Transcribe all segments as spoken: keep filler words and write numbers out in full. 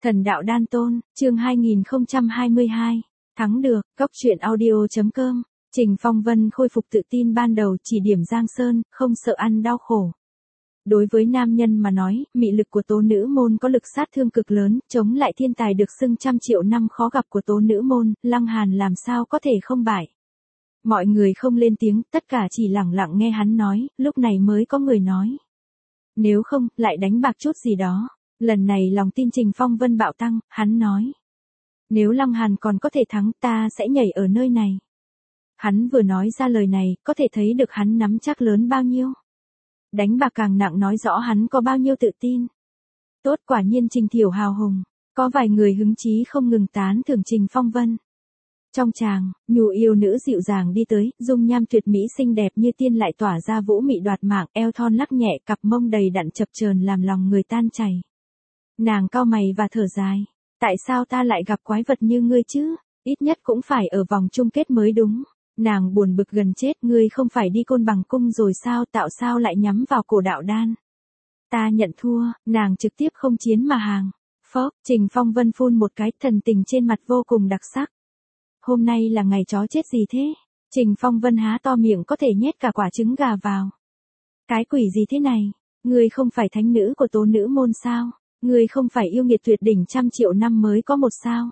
Thần đạo đan tôn, chương hai nghìn không trăm hai mươi hai. Thắng được, góc truyện audio.com. Trình Phong Vân khôi phục tự tin ban đầu, chỉ điểm Giang Sơn, không sợ ăn đau khổ. Đối với nam nhân mà nói, mị lực của tố nữ môn có lực sát thương cực lớn, chống lại thiên tài được xưng trăm triệu năm khó gặp của tố nữ môn, Lăng Hàn làm sao có thể không bại. Mọi người không lên tiếng, tất cả chỉ lặng lặng nghe hắn nói, lúc này mới có người nói. Nếu không, lại đánh bạc chút gì đó. Lần này lòng tin Trình Phong Vân bạo tăng, hắn nói. Nếu Lăng Hàn còn có thể thắng ta sẽ nhảy ở nơi này. Hắn vừa nói ra lời này, có thể thấy được hắn nắm chắc lớn bao nhiêu. Đánh bạc càng nặng nói rõ hắn có bao nhiêu tự tin. Tốt, quả nhiên Trình Thiểu hào hùng. Có vài người hứng chí không ngừng tán thưởng Trình Phong Vân. Trong tràng, nhu yêu nữ dịu dàng đi tới, dung nham tuyệt mỹ xinh đẹp như tiên lại tỏa ra vũ mị đoạt mạng, eo thon lắc nhẹ, cặp mông đầy đặn chập chờn làm lòng người tan chảy. Nàng cau mày và thở dài. Tại sao ta lại gặp quái vật như ngươi chứ? Ít nhất cũng phải ở vòng chung kết mới đúng. Nàng buồn bực gần chết, ngươi không phải đi Côn Bằng cung rồi sao, tạo sao lại nhắm vào cổ đạo đan? Ta nhận thua, nàng trực tiếp không chiến mà hàng. Phốc, Trình Phong Vân phun một cái, thần tình trên mặt vô cùng đặc sắc. Hôm nay là ngày chó chết gì thế? Trình Phong Vân há to miệng có thể nhét cả quả trứng gà vào. Cái quỷ gì thế này? Ngươi không phải thánh nữ của tố nữ môn sao? Ngươi không phải yêu nghiệt tuyệt đỉnh trăm triệu năm mới có một sao?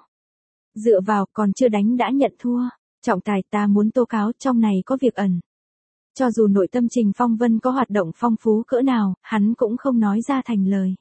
Dựa vào, còn chưa đánh đã nhận thua. Trọng tài, ta muốn tố cáo, trong này có việc ẩn. Cho dù nội tâm Trình Phong Vân có hoạt động phong phú cỡ nào, hắn cũng không nói ra thành lời.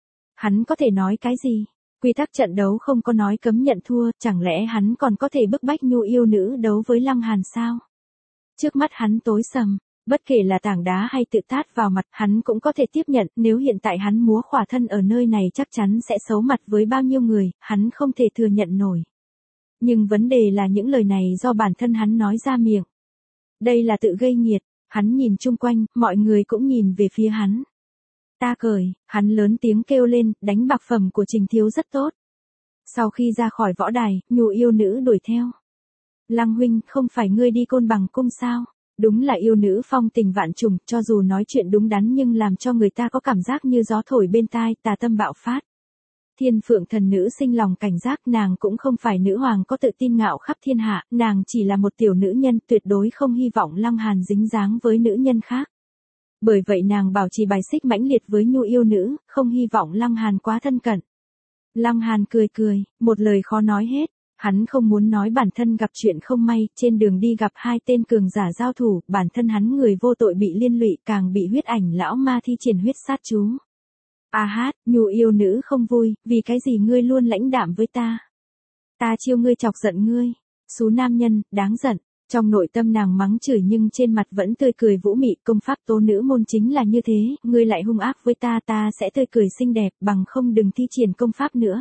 Hắn có thể nói cái gì? Quy tắc trận đấu không có nói cấm nhận thua, chẳng lẽ hắn còn có thể bức bách nhu yêu nữ đấu với Lăng Hàn sao? Trước mắt hắn tối sầm, bất kể là tảng đá hay tự tát vào mặt, hắn cũng có thể tiếp nhận, nếu hiện tại hắn múa khỏa thân ở nơi này chắc chắn sẽ xấu mặt với bao nhiêu người, hắn không thể thừa nhận nổi. Nhưng vấn đề là những lời này do bản thân hắn nói ra miệng. Đây là tự gây nghiệt, hắn nhìn chung quanh, mọi người cũng nhìn về phía hắn. Ta cười, hắn lớn tiếng kêu lên, đánh bạc phẩm của Trình thiếu rất tốt. Sau khi ra khỏi võ đài, nhu yêu nữ đuổi theo. Lăng huynh, không phải ngươi đi Côn Bằng cung sao? Đúng là yêu nữ phong tình vạn trùng, cho dù nói chuyện đúng đắn nhưng làm cho người ta có cảm giác như gió thổi bên tai, tà tâm bạo phát. Thiên Phượng thần nữ sinh lòng cảnh giác, nàng cũng không phải nữ hoàng có tự tin ngạo khắp thiên hạ, nàng chỉ là một tiểu nữ nhân, tuyệt đối không hy vọng Lăng Hàn dính dáng với nữ nhân khác. Bởi vậy nàng bảo trì bài xích mãnh liệt với nhu yêu nữ, không hy vọng Lăng Hàn quá thân cận. Lăng Hàn cười cười, một lời khó nói hết, hắn không muốn nói bản thân gặp chuyện không may, trên đường đi gặp hai tên cường giả giao thủ, bản thân hắn người vô tội bị liên lụy, càng bị huyết ảnh lão ma thi triển huyết sát chú. A hát, nhu yêu nữ không vui, vì cái gì ngươi luôn lãnh đạm với ta? Ta chiêu ngươi chọc giận ngươi. Xú nam nhân, đáng giận. Trong nội tâm nàng mắng chửi nhưng trên mặt vẫn tươi cười vũ mị, công pháp tố nữ môn chính là như thế, ngươi lại hung ác với ta, ta sẽ tươi cười xinh đẹp, bằng không đừng thi triển công pháp nữa.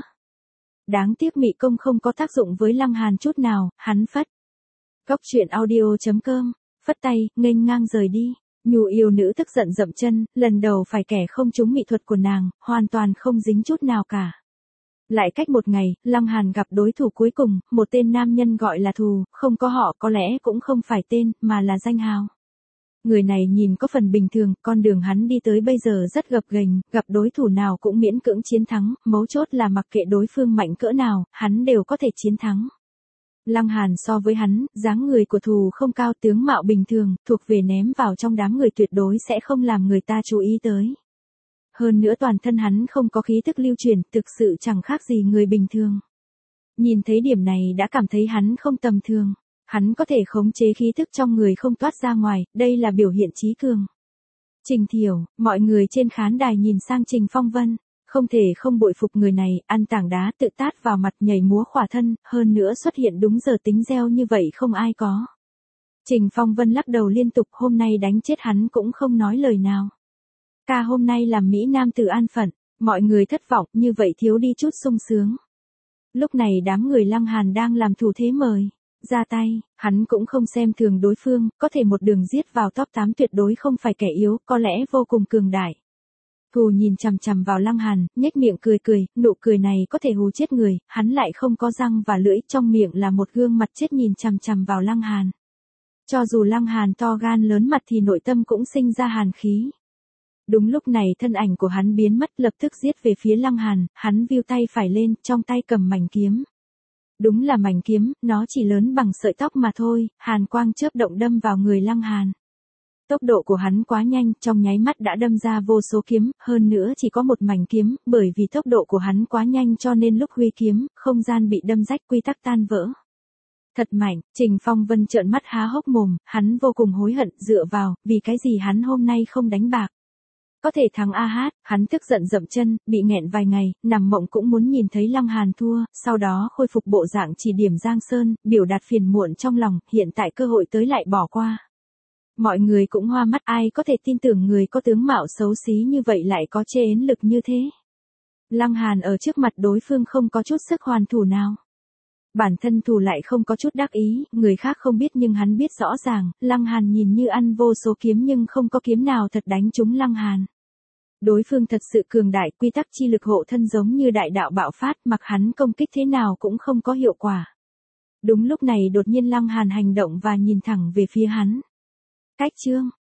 Đáng tiếc mị công không có tác dụng với Lăng Hàn chút nào, hắn phất. Góc truyện audio.com, phất tay, nghênh ngang rời đi. Nhu yêu nữ tức giận dậm chân, lần đầu phải kẻ không trúng mỹ thuật của nàng, hoàn toàn không dính chút nào cả. Lại cách một ngày, Lăng Hàn gặp đối thủ cuối cùng, một tên nam nhân gọi là Thù, không có họ có lẽ cũng không phải tên, mà là danh hào. Người này nhìn có phần bình thường, con đường hắn đi tới bây giờ rất gập ghềnh, gặp đối thủ nào cũng miễn cưỡng chiến thắng, mấu chốt là mặc kệ đối phương mạnh cỡ nào, hắn đều có thể chiến thắng. Lăng Hàn so với hắn, dáng người của Thù không cao, tướng mạo bình thường, thuộc về ném vào trong đám người tuyệt đối sẽ không làm người ta chú ý tới. Hơn nữa toàn thân hắn không có khí thức lưu truyền, thực sự chẳng khác gì người bình thường. Nhìn thấy điểm này đã cảm thấy hắn không tầm thường. Hắn có thể khống chế khí thức trong người không toát ra ngoài, đây là biểu hiện trí cường. Trình Thiểu, mọi người trên khán đài nhìn sang Trình Phong Vân. Không thể không bội phục người này, ăn tảng đá tự tát vào mặt nhảy múa khỏa thân, hơn nữa xuất hiện đúng giờ tính gieo như vậy không ai có. Trình Phong Vân lắc đầu liên tục, hôm nay đánh chết hắn cũng không nói lời nào. Ca hôm nay làm Mỹ Nam tử an phận, mọi người thất vọng, như vậy thiếu đi chút sung sướng. Lúc này đám người Lăng Hàn đang làm thủ thế mời, ra tay, hắn cũng không xem thường đối phương, có thể một đường giết vào top tám tuyệt đối không phải kẻ yếu, có lẽ vô cùng cường đại. Thù nhìn chằm chằm vào Lăng Hàn, nhếch miệng cười cười, nụ cười này có thể hù chết người, hắn lại không có răng và lưỡi, trong miệng là một gương mặt chết nhìn chằm chằm vào Lăng Hàn. Cho dù Lăng Hàn to gan lớn mặt thì nội tâm cũng sinh ra hàn khí. Đúng lúc này thân ảnh của hắn biến mất lập tức giết về phía Lăng Hàn, hắn vươn tay phải lên, trong tay cầm mảnh kiếm. Đúng là mảnh kiếm, nó chỉ lớn bằng sợi tóc mà thôi, hàn quang chớp động đâm vào người Lăng Hàn. Tốc độ của hắn quá nhanh, trong nháy mắt đã đâm ra vô số kiếm, hơn nữa chỉ có một mảnh kiếm, bởi vì tốc độ của hắn quá nhanh cho nên lúc huy kiếm, không gian bị đâm rách quy tắc tan vỡ. Thật mạnh, Trình Phong Vân trợn mắt há hốc mồm, hắn vô cùng hối hận, dựa vào, vì cái gì hắn hôm nay không đánh bạc. Có thể thắng a hát, hắn tức giận dậm chân, bị nghẹn vài ngày, nằm mộng cũng muốn nhìn thấy Lăng Hàn thua, sau đó khôi phục bộ dạng chỉ điểm Giang Sơn, biểu đạt phiền muộn trong lòng, hiện tại cơ hội tới lại bỏ qua. Mọi người cũng hoa mắt, ai có thể tin tưởng người có tướng mạo xấu xí như vậy lại có chê ến lực như thế. Lăng Hàn ở trước mặt đối phương không có chút sức hoàn thủ nào. Bản thân thủ lại không có chút đắc ý, người khác không biết nhưng hắn biết rõ ràng, Lăng Hàn nhìn như ăn vô số kiếm nhưng không có kiếm nào thật đánh trúng Lăng Hàn. Đối phương thật sự cường đại, quy tắc chi lực hộ thân giống như đại đạo bạo phát, mặc hắn công kích thế nào cũng không có hiệu quả. Đúng lúc này đột nhiên Lăng Hàn hành động và nhìn thẳng về phía hắn. Cách chương